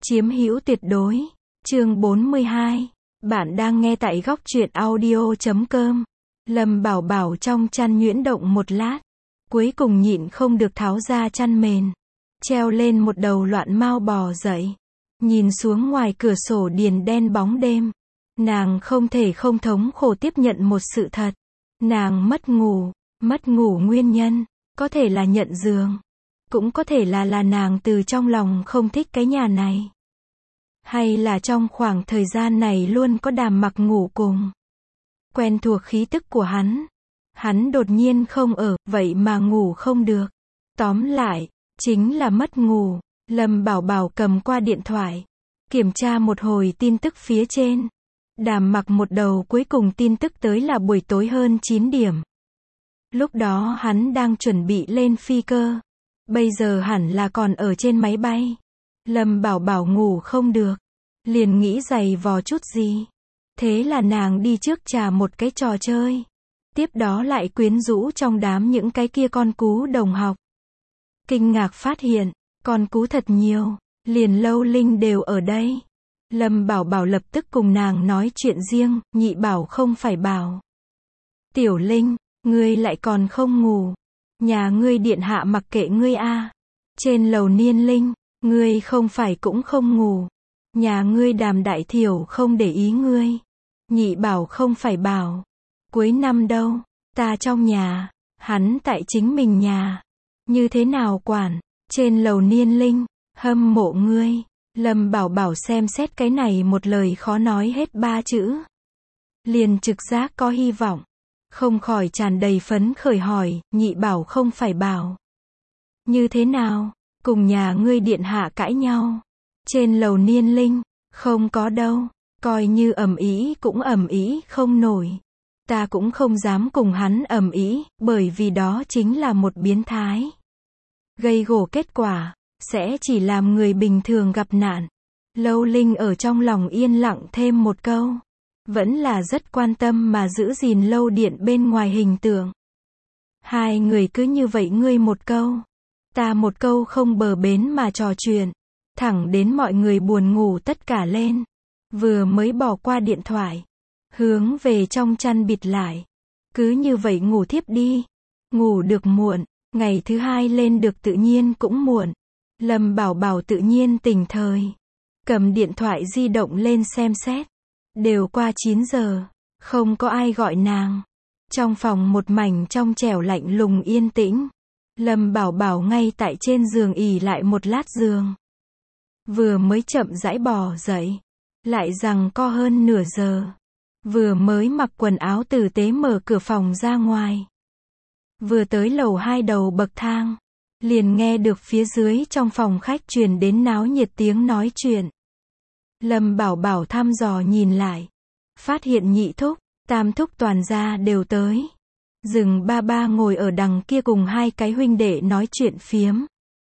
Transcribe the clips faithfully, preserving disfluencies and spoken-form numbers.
Chiếm hữu tuyệt đối. Chương bốn mươi hai. Bạn đang nghe tại góc truyện audio chấm com. Lâm Bảo Bảo trong chăn nhuyễn động một lát, cuối cùng nhịn không được tháo ra chăn mền, treo lên một đầu loạn mao bò dậy, nhìn xuống ngoài cửa sổ điền đen bóng đêm. Nàng không thể không thống khổ tiếp nhận một sự thật. Nàng mất ngủ, mất ngủ nguyên nhân, có thể là nhận giường, cũng có thể là là nàng từ trong lòng không thích cái nhà này. Hay là trong khoảng thời gian này luôn có Đàm Mặc ngủ cùng. Quen thuộc khí tức của hắn. Hắn đột nhiên không ở, vậy mà ngủ không được. Tóm lại, chính là mất ngủ. Lâm Bảo Bảo cầm qua điện thoại, kiểm tra một hồi tin tức phía trên. Đàm Mặc một đầu cuối cùng tin tức tới là buổi tối hơn chín điểm. Lúc đó hắn đang chuẩn bị lên phi cơ. Bây giờ hẳn là còn ở trên máy bay. Lâm Bảo Bảo ngủ không được, liền nghĩ giày vò chút gì. Thế là nàng đi trước trà một cái trò chơi. Tiếp đó lại quyến rũ trong đám những cái kia con cú đồng học. Kinh ngạc phát hiện, con cú thật nhiều, liền Lâu Linh đều ở đây. Lâm Bảo Bảo lập tức cùng nàng nói chuyện riêng, nhị bảo không phải bảo. Tiểu Linh, ngươi lại còn không ngủ. Nhà ngươi điện hạ mặc kệ ngươi a. Trên lầu Niên Linh, ngươi không phải cũng không ngủ. Nhà ngươi Đàm đại thiểu không để ý ngươi. Nhị bảo không phải bảo. Cuối năm đâu, ta trong nhà, hắn tại chính mình nhà. Như thế nào quản, trên lầu Niên Linh, hâm mộ ngươi. Lâm Bảo Bảo xem xét cái này một lời khó nói hết ba chữ. Liền trực giác có hy vọng. Không khỏi tràn đầy phấn khởi hỏi, nhị bảo không phải bảo. Như thế nào, cùng nhà ngươi điện hạ cãi nhau. Trên lầu Niên Linh, không có đâu, coi như ầm ĩ cũng ầm ĩ không nổi. Ta cũng không dám cùng hắn ầm ĩ, bởi vì đó chính là một biến thái. Gây gổ kết quả, sẽ chỉ làm người bình thường gặp nạn. Lâu Linh ở trong lòng yên lặng thêm một câu. Vẫn là rất quan tâm mà giữ gìn lâu điện bên ngoài hình tượng. Hai người cứ như vậy ngươi một câu, ta một câu không bờ bến mà trò chuyện. Thẳng đến mọi người buồn ngủ tất cả lên. Vừa mới bỏ qua điện thoại, hướng về trong chăn bịt lại. Cứ như vậy ngủ thiếp đi. Ngủ được muộn, ngày thứ hai lên được tự nhiên cũng muộn. Lâm Bảo Bảo tự nhiên tỉnh thời. Cầm điện thoại di động lên xem xét. Đều qua chín giờ, không có ai gọi nàng. Trong phòng một mảnh trong trẻo lạnh lùng yên tĩnh. Lâm Bảo Bảo ngay tại trên giường ỉ lại một lát giường. Vừa mới chậm rãi bò dậy, lại giằng co hơn nửa giờ. Vừa mới mặc quần áo tử tế mở cửa phòng ra ngoài. Vừa tới lầu hai đầu bậc thang, liền nghe được phía dưới trong phòng khách truyền đến náo nhiệt tiếng nói chuyện. Lâm Bảo Bảo thăm dò nhìn lại, phát hiện nhị thúc, tam thúc toàn gia đều tới. Rừng ba ba ngồi ở đằng kia cùng hai cái huynh đệ nói chuyện phiếm.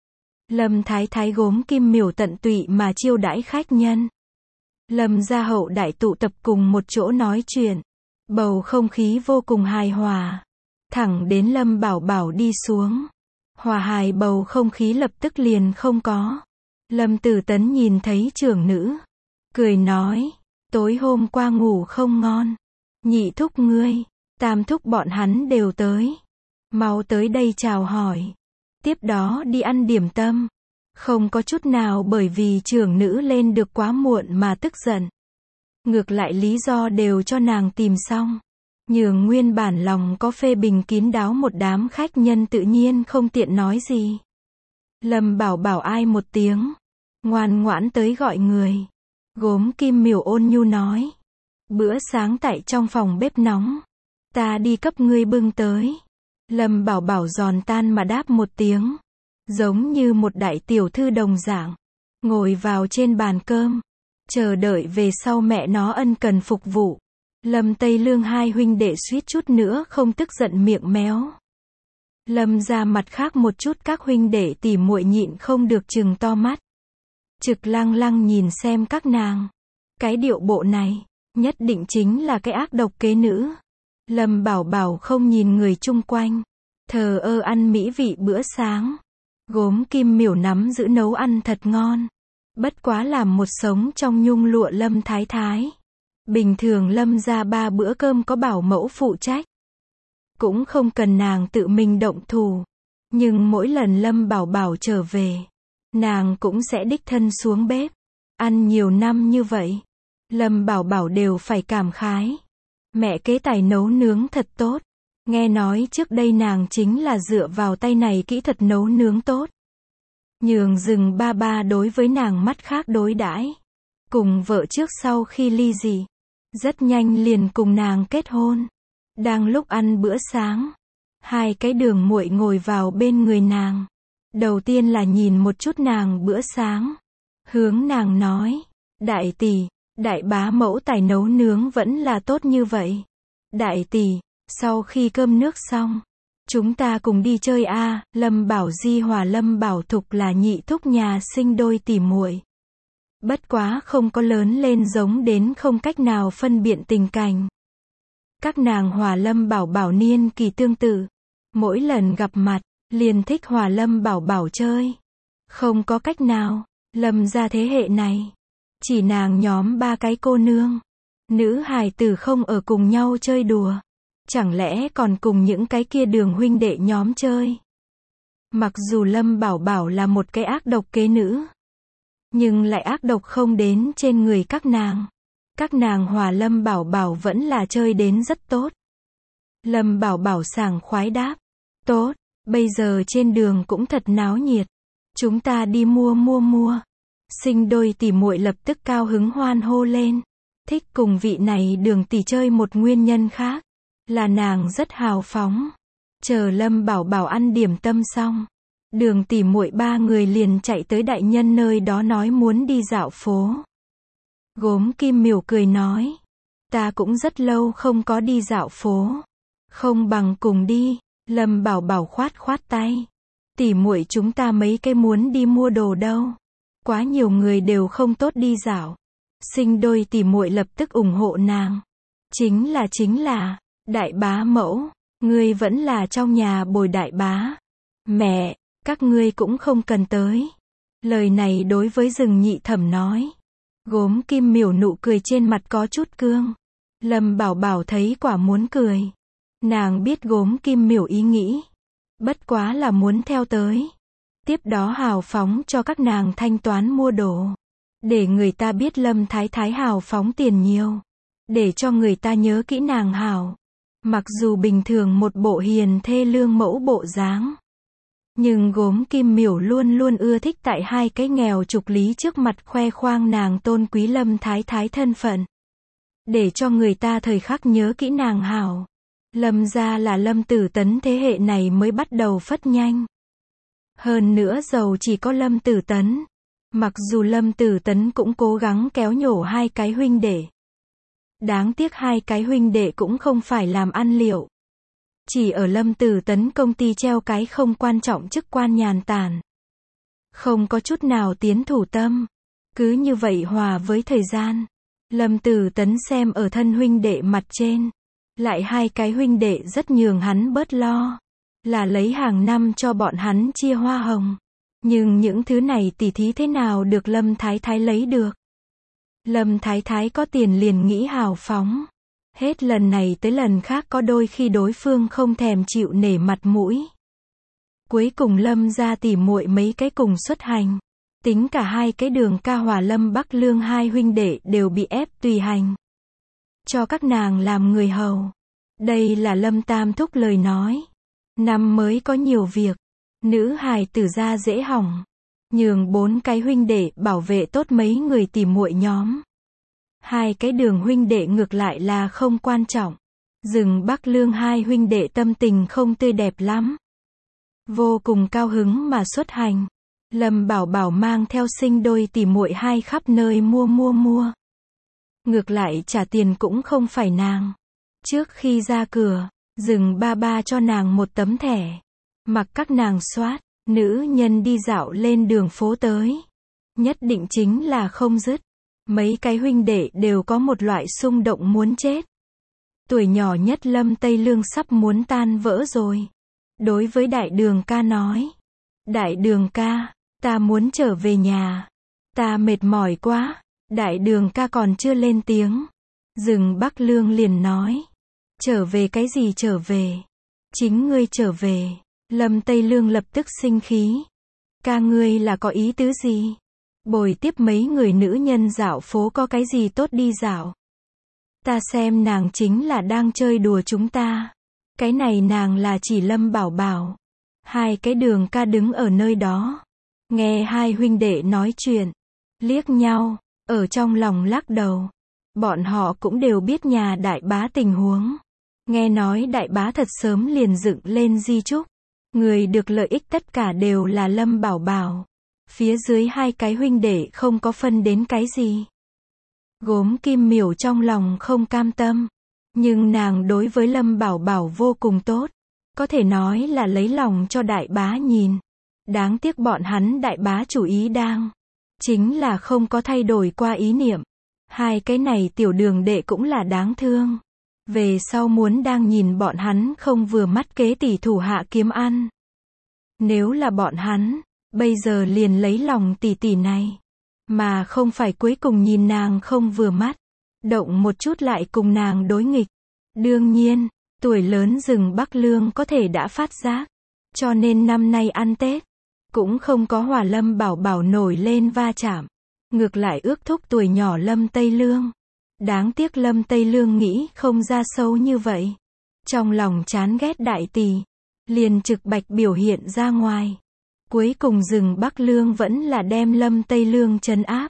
Lâm Thái Thái gốm kim miểu tận tụy mà chiêu đãi khách nhân. Lâm gia hậu đại tụ tập cùng một chỗ nói chuyện. Bầu không khí vô cùng hài hòa. Thẳng đến Lâm Bảo Bảo đi xuống, hòa hài bầu không khí lập tức liền không có. Lâm Tử Tấn nhìn thấy trưởng nữ, cười nói, tối hôm qua ngủ không ngon. Nhị thúc ngươi, tam thúc bọn hắn đều tới. Mau tới đây chào hỏi. Tiếp đó đi ăn điểm tâm. Không có chút nào bởi vì trưởng nữ lên được quá muộn mà tức giận. Ngược lại lý do đều cho nàng tìm xong. Nhường nguyên bản lòng có phê bình kín đáo một đám khách nhân tự nhiên không tiện nói gì. Lâm Bảo Bảo ai một tiếng, ngoan ngoãn tới gọi người. Gốm kim miểu ôn nhu nói, bữa sáng tại trong phòng bếp nóng, ta đi cấp ngươi bưng tới. Lâm Bảo Bảo giòn tan mà đáp một tiếng, giống như một đại tiểu thư đồng dạng, ngồi vào trên bàn cơm, chờ đợi về sau mẹ nó ân cần phục vụ. Lâm Tây Lương hai huynh đệ suýt chút nữa không tức giận miệng méo. Lâm ra mặt khác một chút các huynh đệ tỉ muội nhịn không được trừng to mắt. Trực lăng lăng nhìn xem các nàng. Cái điệu bộ này, nhất định chính là cái ác độc kế nữ. Lâm Bảo Bảo không nhìn người chung quanh, thờ ơ ăn mỹ vị bữa sáng. Gốm kim miểu nắm giữ nấu ăn thật ngon. Bất quá làm một sống trong nhung lụa Lâm Thái Thái. Bình thường Lâm ra ba bữa cơm có bảo mẫu phụ trách. Cũng không cần nàng tự mình động thủ. Nhưng mỗi lần Lâm Bảo Bảo trở về, nàng cũng sẽ đích thân xuống bếp. Ăn nhiều năm như vậy, Lâm Bảo Bảo đều phải cảm khái. Mẹ kế tài nấu nướng thật tốt. Nghe nói trước đây nàng chính là dựa vào tay này kỹ thuật nấu nướng tốt. Nhường rừng ba ba đối với nàng mắt khác đối đãi. Cùng vợ trước sau khi ly dị, rất nhanh liền cùng nàng kết hôn. Đang lúc ăn bữa sáng, hai cái Đường muội ngồi vào bên người nàng. Đầu tiên là nhìn một chút nàng bữa sáng, hướng nàng nói, đại tỷ, đại bá mẫu tài nấu nướng vẫn là tốt như vậy. Đại tỷ, sau khi cơm nước xong, chúng ta cùng đi chơi a. À, Lâm Bảo Di hòa Lâm Bảo Thục là nhị thúc nhà sinh đôi tỉ muội. Bất quá không có lớn lên giống đến không cách nào phân biện tình cảnh. Các nàng hòa Lâm Bảo Bảo niên kỳ tương tự. Mỗi lần gặp mặt, liền thích hòa Lâm Bảo Bảo chơi. Không có cách nào, Lâm gia thế hệ này, chỉ nàng nhóm ba cái cô nương. Nữ hài tử không ở cùng nhau chơi đùa. Chẳng lẽ còn cùng những cái kia Đường huynh đệ nhóm chơi. Mặc dù Lâm Bảo Bảo là một cái ác độc kế nữ, nhưng lại ác độc không đến trên người các nàng. Các nàng hòa Lâm Bảo Bảo vẫn là chơi đến rất tốt. Lâm Bảo Bảo sảng khoái đáp, tốt, bây giờ trên đường cũng thật náo nhiệt. Chúng ta đi mua mua mua. Sinh đôi tỉ muội lập tức cao hứng hoan hô lên. Thích cùng vị này Đường tỷ chơi một nguyên nhân khác, là nàng rất hào phóng. Chờ Lâm Bảo Bảo ăn điểm tâm xong, Đường tỷ muội ba người liền chạy tới đại nhân nơi đó nói muốn đi dạo phố. Gốm Kim Miểu cười nói, ta cũng rất lâu không có đi dạo phố. Không bằng cùng đi. Lâm Bảo Bảo khoát khoát tay. Tỷ muội chúng ta mấy cái muốn đi mua đồ đâu. Quá nhiều người đều không tốt đi dạo. Sinh đôi tỷ muội lập tức ủng hộ nàng. Chính là chính là, đại bá mẫu, ngươi vẫn là trong nhà bồi đại bá. Mẹ, các ngươi cũng không cần tới. Lời này đối với Rừng Nhị Thẩm nói. Gốm Kim Miểu nụ cười trên mặt có chút cương. Lâm Bảo Bảo thấy quả muốn cười. Nàng biết Gốm Kim Miểu ý nghĩ. Bất quá là muốn theo tới. Tiếp đó hào phóng cho các nàng thanh toán mua đồ. Để người ta biết Lâm Thái Thái hào phóng tiền nhiều. Để cho người ta nhớ kỹ nàng hào. Mặc dù bình thường một bộ hiền thê lương mẫu bộ dáng. Nhưng Gốm Kim Miểu luôn luôn ưa thích tại hai cái nghèo trục lý trước mặt khoe khoang nàng tôn quý Lâm Thái Thái thân phận. Để cho người ta thời khắc nhớ kỹ nàng hào. Lâm gia là Lâm Tử Tấn thế hệ này mới bắt đầu phất nhanh. Hơn nữa giàu chỉ có Lâm Tử Tấn. Mặc dù Lâm Tử Tấn cũng cố gắng kéo nhổ hai cái huynh đệ. Đáng tiếc hai cái huynh đệ cũng không phải làm ăn liệu. Chỉ ở Lâm Tử Tấn công ty treo cái không quan trọng chức quan nhàn tản. Không có chút nào tiến thủ tâm. Cứ như vậy hòa với thời gian. Lâm Tử Tấn xem ở thân huynh đệ mặt trên. Lại hai cái huynh đệ rất nhường hắn bớt lo. Là lấy hàng năm cho bọn hắn chia hoa hồng. Nhưng những thứ này tỉ thí thế nào được Lâm Thái Thái lấy được. Lâm Thái Thái có tiền liền nghĩ hào phóng. Hết lần này tới lần khác có đôi khi đối phương không thèm chịu nể mặt mũi. Cuối cùng Lâm ra tỉ muội mấy cái cùng xuất hành. Tính cả hai cái Đường ca hòa Lâm Bắc Lương hai huynh đệ đều bị ép tùy hành. Cho các nàng làm người hầu. Đây là Lâm Tam Thúc lời nói. Năm mới có nhiều việc. Nữ hài tử ra dễ hỏng. Nhường bốn cái huynh đệ bảo vệ tốt mấy người tỉ muội nhóm. Hai cái Đường huynh đệ ngược lại là không quan trọng. Rừng Bắc Lương hai huynh đệ tâm tình không tươi đẹp lắm. Vô cùng cao hứng mà xuất hành. Lâm Bảo Bảo mang theo sinh đôi tỉ muội hai khắp nơi mua mua mua. Ngược lại trả tiền cũng không phải nàng. Trước khi ra cửa, Rừng ba ba cho nàng một tấm thẻ. Mặc các nàng soát, nữ nhân đi dạo lên đường phố tới. Nhất định chính là không dứt. Mấy cái huynh đệ đều có một loại xung động muốn chết. Tuổi nhỏ nhất Lâm Tây Lương sắp muốn tan vỡ rồi. Đối với Đại Đường ca nói. Đại Đường ca, ta muốn trở về nhà. Ta mệt mỏi quá. Đại đường ca còn chưa lên tiếng. Rừng Bắc Lương liền nói. Trở về cái gì trở về? Chính ngươi trở về. Lâm Tây Lương lập tức sinh khí. Ca ngươi là có ý tứ gì? Bồi tiếp mấy người nữ nhân dạo phố có cái gì tốt đi dạo? Ta xem nàng chính là đang chơi đùa chúng ta. Cái này nàng là chỉ Lâm Bảo Bảo. Hai cái đường ca đứng ở nơi đó. Nghe hai huynh đệ nói chuyện. Liếc nhau, ở trong lòng lắc đầu. Bọn họ cũng đều biết nhà đại bá tình huống. Nghe nói đại bá thật sớm liền dựng lên di chúc. Người được lợi ích tất cả đều là Lâm Bảo Bảo. Phía dưới hai cái huynh đệ không có phân đến cái gì. Gốm Kim Miểu trong lòng không cam tâm. Nhưng nàng đối với Lâm Bảo Bảo vô cùng tốt. Có thể nói là lấy lòng cho đại bá nhìn. Đáng tiếc bọn hắn đại bá chủ ý đang. Chính là không có thay đổi qua ý niệm. Hai cái này tiểu đường đệ cũng là đáng thương. Về sau muốn đang nhìn bọn hắn không vừa mắt kế tỷ thủ hạ kiếm ăn. Nếu là bọn hắn, bây giờ liền lấy lòng tỷ tỷ này. Mà không phải cuối cùng nhìn nàng không vừa mắt. Động một chút lại cùng nàng đối nghịch. Đương nhiên, tuổi lớn rừng Bắc Lương có thể đã phát giác. Cho nên năm nay ăn Tết. Cũng không có hòa Lâm Bảo Bảo nổi lên va chạm. Ngược lại ước thúc tuổi nhỏ Lâm Tây Lương. Đáng tiếc Lâm Tây Lương nghĩ không ra sâu như vậy. Trong lòng chán ghét đại tỷ. Liền trực bạch biểu hiện ra ngoài. Cuối cùng rừng Bắc Lương vẫn là đem Lâm Tây Lương trấn áp.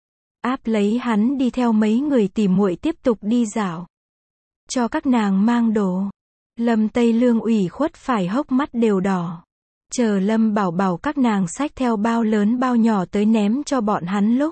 Áp lấy hắn đi theo mấy người tỉ muội tiếp tục đi dạo. Cho các nàng mang đồ. Lâm Tây Lương ủy khuất phải hốc mắt đều đỏ. Chờ Lâm Bảo Bảo các nàng xách theo bao lớn bao nhỏ tới ném cho bọn hắn lúc.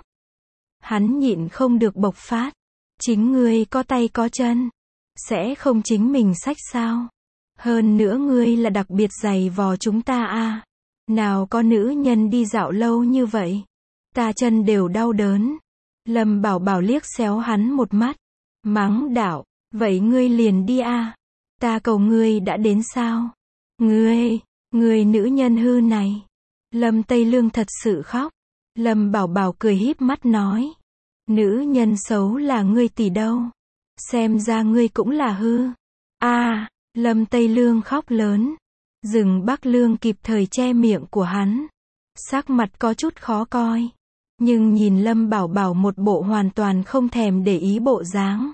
Hắn nhịn không được bộc phát. Chính ngươi có tay có chân. Sẽ không chính mình xách sao? Hơn nữa ngươi là đặc biệt giày vò chúng ta à. Nào có nữ nhân đi dạo lâu như vậy. Ta chân đều đau đớn. Lâm Bảo Bảo liếc xéo hắn một mắt. Mắng đạo, vậy ngươi liền đi à. Ta cầu ngươi đã đến sao? Ngươi, ngươi nữ nhân hư này. Lâm Tây Lương thật sự khóc. Lâm Bảo Bảo cười híp mắt nói. Nữ nhân xấu là ngươi tỷ đâu. Xem ra ngươi cũng là hư. À, Lâm Tây Lương khóc lớn. Rừng Bắc Lương kịp thời che miệng của hắn. Sắc mặt có chút khó coi. Nhưng nhìn Lâm Bảo Bảo một bộ hoàn toàn không thèm để ý bộ dáng.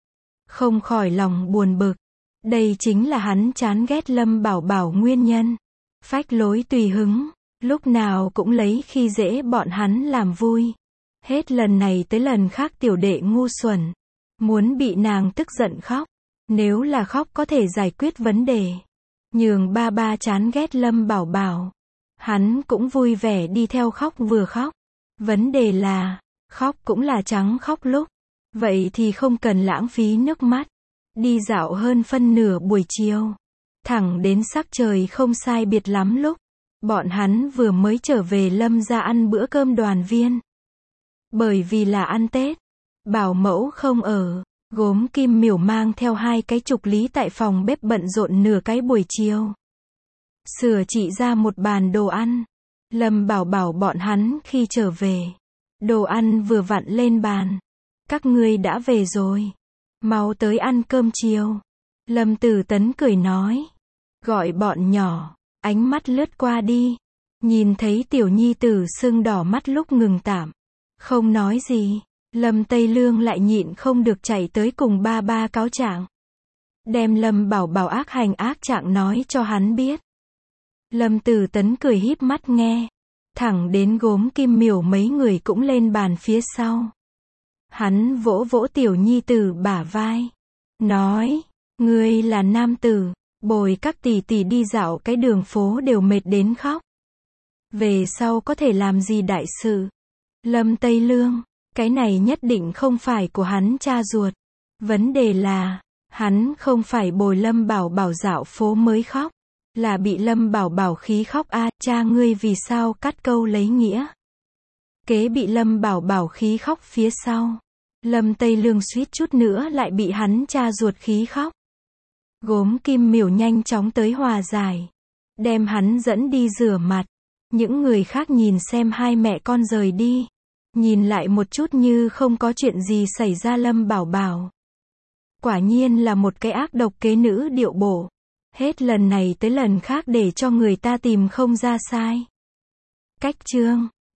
Không khỏi lòng buồn bực. Đây chính là hắn chán ghét Lâm Bảo Bảo nguyên nhân. Phách lối tùy hứng. Lúc nào cũng lấy khi dễ bọn hắn làm vui. Hết lần này tới lần khác tiểu đệ ngu xuẩn. Muốn bị nàng tức giận khóc. Nếu là khóc có thể giải quyết vấn đề. Nhường ba ba chán ghét Lâm Bảo Bảo. Hắn cũng vui vẻ đi theo khóc vừa khóc. Vấn đề là, khóc cũng là trắng khóc lúc. Vậy thì không cần lãng phí nước mắt. Đi dạo hơn phân nửa buổi chiều. Thẳng đến sắc trời không sai biệt lắm lúc. Bọn hắn vừa mới trở về Lâm ra ăn bữa cơm đoàn viên. Bởi vì là ăn Tết. Bảo mẫu không ở. Gốm Kim Miểu mang theo hai cái trục lý tại phòng bếp bận rộn nửa cái buổi chiều. Sửa trị ra một bàn đồ ăn. Lâm Bảo Bảo bọn hắn khi trở về. Đồ ăn vừa vặn lên bàn. Các ngươi đã về rồi. Mau tới ăn cơm chiều. Lâm Tử Tấn cười nói. Gọi bọn nhỏ. Ánh mắt lướt qua đi. Nhìn thấy tiểu nhi tử sưng đỏ mắt lúc ngừng tạm. Không nói gì. Lâm Tây Lương lại nhịn không được chạy tới cùng ba ba cáo trạng. Đem Lâm Bảo Bảo ác hành ác trạng nói cho hắn biết. Lâm Tử Tấn cười híp mắt nghe. Thẳng đến Gốm Kim Miểu mấy người cũng lên bàn phía sau. Hắn vỗ vỗ tiểu nhi tử bả vai. Nói, ngươi là nam tử, bồi các tỷ tỷ đi dạo cái đường phố đều mệt đến khóc. Về sau có thể làm gì đại sự. Lâm Tây Lương, cái này nhất định không phải của hắn cha ruột. Vấn đề là, hắn không phải bồi Lâm Bảo Bảo dạo phố mới khóc. Là bị Lâm Bảo Bảo khí khóc a, à, cha ngươi vì sao cắt câu lấy nghĩa. Kế bị Lâm Bảo Bảo khí khóc phía sau. Lâm Tây Lương suýt chút nữa lại bị hắn cha ruột khí khóc. Gốm Kim Miểu nhanh chóng tới hòa giải. Đem hắn dẫn đi rửa mặt. Những người khác nhìn xem hai mẹ con rời đi. Nhìn lại một chút như không có chuyện gì xảy ra Lâm Bảo Bảo. Quả nhiên là một cái ác độc kế nữ điệu bộ. Hết lần này tới lần khác để cho người ta tìm không ra sai. Cách chương